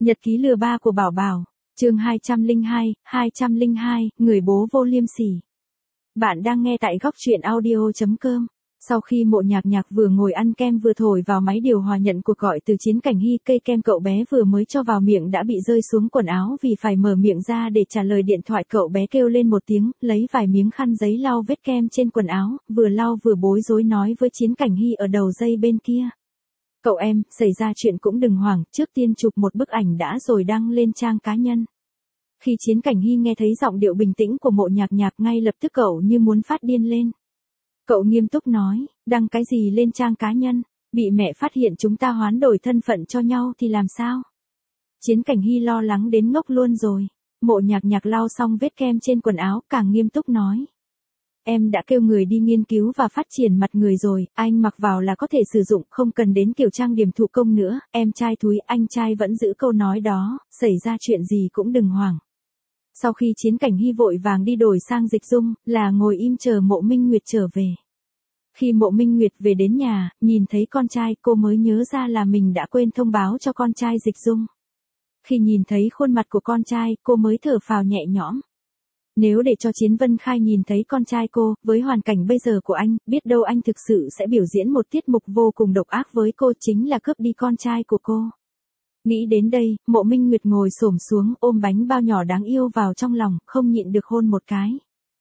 Nhật ký lừa ba của Bảo Bảo, chương 202, người bố vô liêm sỉ. Bạn đang nghe tại góc truyện audio.com. Sau khi Mộ Nhạc Nhạc vừa ngồi ăn kem vừa thổi vào máy điều hòa nhận cuộc gọi từ Chiến Cảnh Hy, cây kem cậu bé vừa mới cho vào miệng đã bị rơi xuống quần áo, vì phải mở miệng ra để trả lời điện thoại cậu bé kêu lên một tiếng, lấy vài miếng khăn giấy lau vết kem trên quần áo, vừa lau vừa bối rối nói với Chiến Cảnh Hy ở đầu dây bên kia. Cậu em, xảy ra chuyện cũng đừng hoảng, trước tiên chụp một bức ảnh đã rồi đăng lên trang cá nhân. Khi Chiến Cảnh Hy nghe thấy giọng điệu bình tĩnh của Mộ Nhạc Nhạc ngay lập tức cậu như muốn phát điên lên. Cậu nghiêm túc nói, đăng cái gì lên trang cá nhân, bị mẹ phát hiện chúng ta hoán đổi thân phận cho nhau thì làm sao? Chiến Cảnh Hy lo lắng đến ngốc luôn rồi. Mộ Nhạc Nhạc lau xong vết kem trên quần áo càng nghiêm túc nói. Em đã kêu người đi nghiên cứu và phát triển mặt người rồi, anh mặc vào là có thể sử dụng, không cần đến kiểu trang điểm thủ công nữa, em trai thúi, anh trai vẫn giữ câu nói đó, xảy ra chuyện gì cũng đừng hoảng. Sau khi Chiến Cảnh Hy vội vàng đi đổi sang Dịch Dung, là ngồi im chờ Mộ Minh Nguyệt trở về. Khi Mộ Minh Nguyệt về đến nhà, nhìn thấy con trai, cô mới nhớ ra là mình đã quên thông báo cho con trai Dịch Dung. Khi nhìn thấy khuôn mặt của con trai, cô mới thở phào nhẹ nhõm. Nếu để cho Chiến Vân Khai nhìn thấy con trai cô, với hoàn cảnh bây giờ của anh, biết đâu anh thực sự sẽ biểu diễn một tiết mục vô cùng độc ác với cô, chính là cướp đi con trai của cô. Nghĩ đến đây, Mộ Minh Nguyệt ngồi xổm xuống ôm bánh bao nhỏ đáng yêu vào trong lòng, không nhịn được hôn một cái.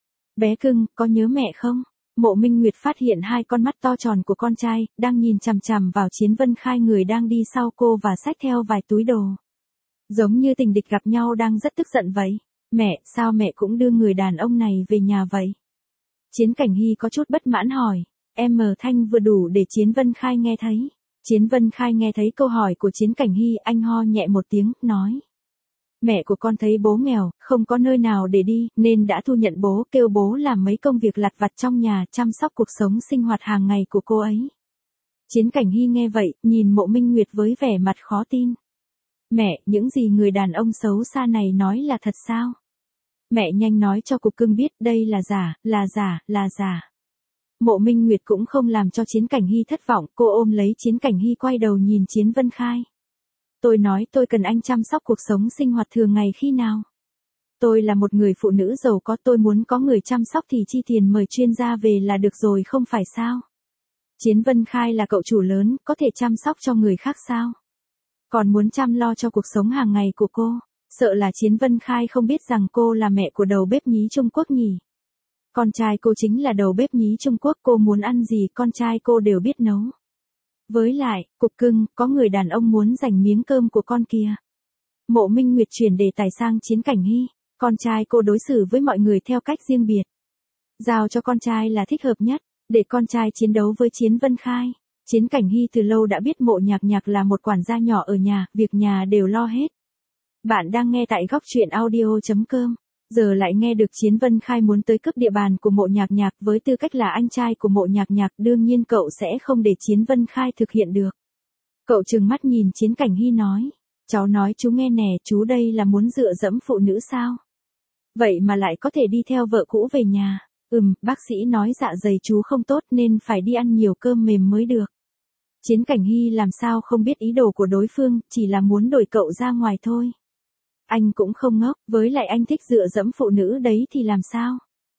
Bé cưng, có nhớ mẹ không? Mộ Minh Nguyệt phát hiện hai con mắt to tròn của con trai, đang nhìn chằm chằm vào Chiến Vân Khai người đang đi sau cô và xách theo vài túi đồ. Giống như tình địch gặp nhau đang rất tức giận vậy. Mẹ, sao mẹ cũng đưa người đàn ông này về nhà vậy? Chiến Cảnh Hy có chút bất mãn hỏi. Em mờ thanh vừa đủ để Chiến Vân Khai nghe thấy. Chiến Vân Khai nghe thấy câu hỏi của Chiến Cảnh Hy, anh ho nhẹ một tiếng, nói. Mẹ của con thấy bố nghèo, không có nơi nào để đi, nên đã thu nhận bố, kêu bố làm mấy công việc lặt vặt trong nhà, chăm sóc cuộc sống sinh hoạt hàng ngày của cô ấy. Chiến Cảnh Hy nghe vậy, nhìn Mộ Minh Nguyệt với vẻ mặt khó tin. Mẹ, những gì người đàn ông xấu xa này nói là thật sao? Mẹ nhanh nói cho Cục Cưng biết đây là giả. Mộ Minh Nguyệt cũng không làm cho Chiến Cảnh Hy thất vọng, cô ôm lấy Chiến Cảnh Hy quay đầu nhìn Chiến Vân Khai. Tôi nói tôi cần anh chăm sóc cuộc sống sinh hoạt thường ngày khi nào? Tôi là một người phụ nữ giàu có, tôi muốn có người chăm sóc thì chi tiền mời chuyên gia về là được rồi không phải sao? Chiến Vân Khai là cậu chủ lớn, có thể chăm sóc cho người khác sao? Còn muốn chăm lo cho cuộc sống hàng ngày của cô? Sợ là Chiến Vân Khai không biết rằng cô là mẹ của đầu bếp nhí Trung Quốc nhỉ? Con trai cô chính là đầu bếp nhí Trung Quốc, cô muốn ăn gì con trai cô đều biết nấu. Với lại, Cục Cưng, có người đàn ông muốn giành miếng cơm của con kìa. Mộ Minh Nguyệt chuyển đề tài sang Chiến Cảnh Hy, con trai cô đối xử với mọi người theo cách riêng biệt. Giao cho con trai là thích hợp nhất, để con trai chiến đấu với Chiến Vân Khai. Chiến Cảnh Hy từ lâu đã biết Mộ Nhạc Nhạc là một quản gia nhỏ ở nhà, việc nhà đều lo hết. Bạn đang nghe tại góc truyện audio.com. Giờ lại nghe được Chiến Vân Khai muốn tới cướp địa bàn của Mộ Nhạc Nhạc, với tư cách là anh trai của Mộ Nhạc Nhạc, đương nhiên cậu sẽ không để Chiến Vân Khai thực hiện được. Cậu trừng mắt nhìn Chiến Cảnh Hy nói, cháu nói chú nghe nè, chú đây là muốn dựa dẫm phụ nữ sao? Vậy mà lại có thể đi theo vợ cũ về nhà. Bác sĩ nói dạ dày chú không tốt nên phải đi ăn nhiều cơm mềm mới được. Chiến Cảnh Hy làm sao không biết ý đồ của đối phương, chỉ là muốn đuổi cậu ra ngoài thôi. Anh cũng không ngốc, với lại anh thích dựa dẫm phụ nữ đấy thì làm sao?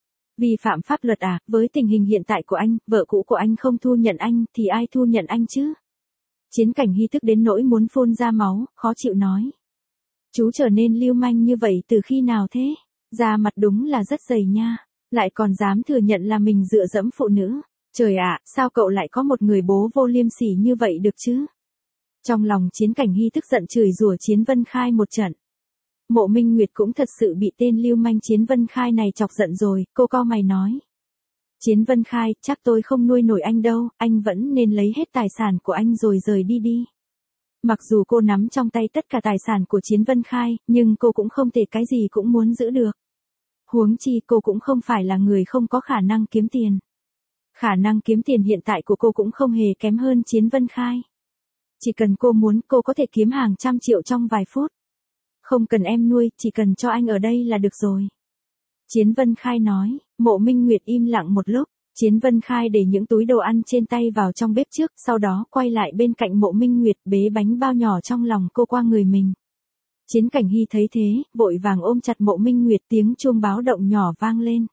Vi phạm pháp luật à? Với tình hình hiện tại của anh, vợ cũ của anh không thu nhận anh, thì ai thu nhận anh chứ? Chiến Cảnh Hy tức đến nỗi muốn phun ra máu, khó chịu nói. Chú trở nên lưu manh như vậy từ khi nào thế? Da mặt đúng là rất dày nha, lại còn dám thừa nhận là mình dựa dẫm phụ nữ. Trời ạ, sao cậu lại có một người bố vô liêm sỉ như vậy được chứ? Trong lòng Chiến Cảnh Hy tức giận chửi rủa Chiến Vân Khai một trận. Mộ Minh Nguyệt cũng thật sự bị tên lưu manh Chiến Vân Khai này chọc giận rồi, cô cau mày nói. Chiến Vân Khai, chắc tôi không nuôi nổi anh đâu, anh vẫn nên lấy hết tài sản của anh rồi rời đi đi. Mặc dù cô nắm trong tay tất cả tài sản của Chiến Vân Khai, nhưng cô cũng không thể cái gì cũng muốn giữ được. Huống chi cô cũng không phải là người không có khả năng kiếm tiền. Khả năng kiếm tiền hiện tại của cô cũng không hề kém hơn Chiến Vân Khai. Chỉ cần cô muốn, cô có thể kiếm hàng trăm triệu trong vài phút. Không cần em nuôi, chỉ cần cho anh ở đây là được rồi. Chiến Vân Khai nói. Mộ Minh Nguyệt im lặng một lúc. Chiến Vân Khai để những túi đồ ăn trên tay vào trong bếp trước, sau đó quay lại bên cạnh Mộ Minh Nguyệt bế bánh bao nhỏ trong lòng cô qua người mình. Chiến Cảnh Hy thấy thế, vội vàng ôm chặt Mộ Minh Nguyệt, tiếng chuông báo động nhỏ vang lên.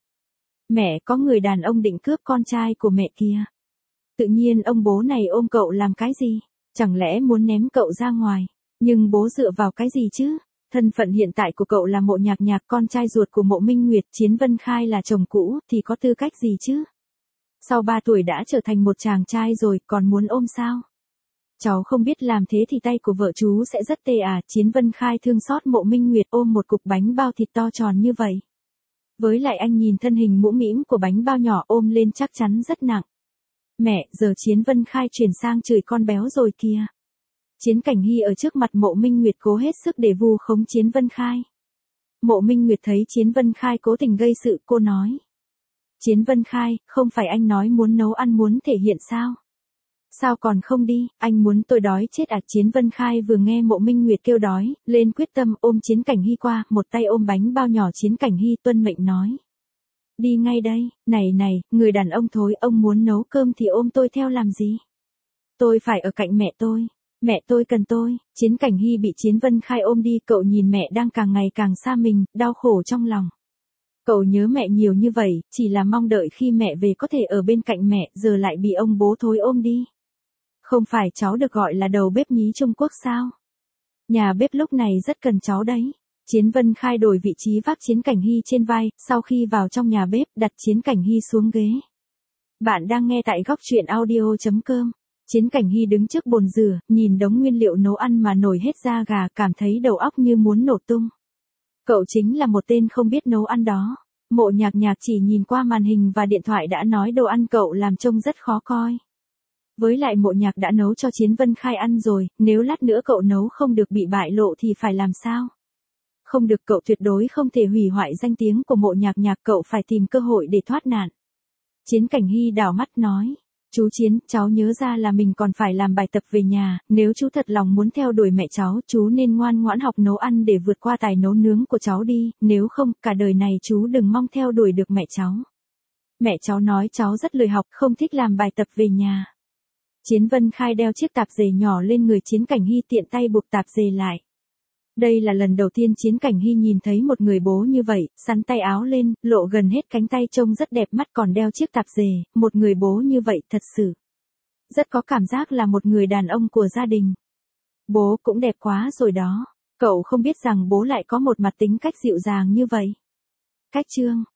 Mẹ, có người đàn ông định cướp con trai của mẹ kìa. Tự nhiên ông bố này ôm cậu làm cái gì? Chẳng lẽ muốn ném cậu ra ngoài? Nhưng bố dựa vào cái gì chứ? Thân phận hiện tại của cậu là Mộ Nhạc Nhạc, con trai ruột của Mộ Minh Nguyệt, Chiến Vân Khai là chồng cũ, thì có tư cách gì chứ? Sau 3 tuổi đã trở thành một chàng trai rồi, còn muốn ôm sao? Cháu không biết làm thế thì tay của vợ chú sẽ rất tê à. Chiến Vân Khai thương xót Mộ Minh Nguyệt, ôm một cục bánh bao thịt to tròn như vậy. Với lại anh nhìn thân hình mũm mĩm của bánh bao nhỏ, ôm lên chắc chắn rất nặng. Mẹ, giờ Chiến Vân Khai chuyển sang chửi con béo rồi kìa. Chiến Cảnh Hy ở trước mặt Mộ Minh Nguyệt cố hết sức để vu khống Chiến Vân Khai. Mộ Minh Nguyệt thấy Chiến Vân Khai cố tình gây sự, cô nói. Chiến Vân Khai, không phải anh nói muốn nấu ăn muốn thể hiện sao? Sao còn không đi, anh muốn tôi đói chết à? Chiến Vân Khai vừa nghe Mộ Minh Nguyệt kêu đói, lên quyết tâm ôm Chiến Cảnh Hy qua, một tay ôm bánh bao nhỏ. Chiến Cảnh Hy tuân mệnh nói. Đi ngay đây, này, người đàn ông thối, ông muốn nấu cơm thì ôm tôi theo làm gì? Tôi phải ở cạnh mẹ tôi cần tôi. Chiến Cảnh Hy bị Chiến Vân Khai ôm đi, cậu nhìn mẹ đang càng ngày càng xa mình, đau khổ trong lòng. Cậu nhớ mẹ nhiều như vậy, chỉ là mong đợi khi mẹ về có thể ở bên cạnh mẹ, giờ lại bị ông bố thối ôm đi. Không phải cháu được gọi là đầu bếp nhí Trung Quốc sao? Nhà bếp lúc này rất cần cháu đấy. Chiến Vân Khai đổi vị trí vác Chiến Cảnh Hy trên vai, sau khi vào trong nhà bếp, đặt Chiến Cảnh Hy xuống ghế. Bạn đang nghe tại góc truyện audio.com. Chiến Cảnh Hy đứng trước bồn rửa, nhìn đống nguyên liệu nấu ăn mà nổi hết da gà, cảm thấy đầu óc như muốn nổ tung. Cậu chính là một tên không biết nấu ăn đó. Mộ Nhạc Nhạc chỉ nhìn qua màn hình và điện thoại đã nói đồ ăn cậu làm trông rất khó coi. Với lại Mộ Nhạc đã nấu cho Chiến Vân Khai ăn rồi, nếu lát nữa cậu nấu không được bị bại lộ thì phải làm sao? Không được, cậu tuyệt đối không thể hủy hoại danh tiếng của Mộ Nhạc Nhạc, cậu phải tìm cơ hội để thoát nạn. Chiến Cảnh Hy đảo mắt nói. Chú Chiến, cháu nhớ ra là mình còn phải làm bài tập về nhà, nếu chú thật lòng muốn theo đuổi mẹ cháu, chú nên ngoan ngoãn học nấu ăn để vượt qua tài nấu nướng của cháu đi, nếu không, cả đời này chú đừng mong theo đuổi được mẹ cháu. Mẹ cháu nói cháu rất lười học, không thích làm bài tập về nhà. Chiến Vân Khai đeo chiếc tạp dề nhỏ lên người Chiến Cảnh Hy, tiện tay buộc tạp dề lại. Đây là lần đầu tiên Chiến Cảnh Hy nhìn thấy một người bố như vậy, sắn tay áo lên, lộ gần hết cánh tay, trông rất đẹp mắt, còn đeo chiếc tạp dề, một người bố như vậy thật sự rất có cảm giác là một người đàn ông của gia đình. Bố cũng đẹp quá rồi đó, cậu không biết rằng bố lại có một mặt tính cách dịu dàng như vậy. Cách chương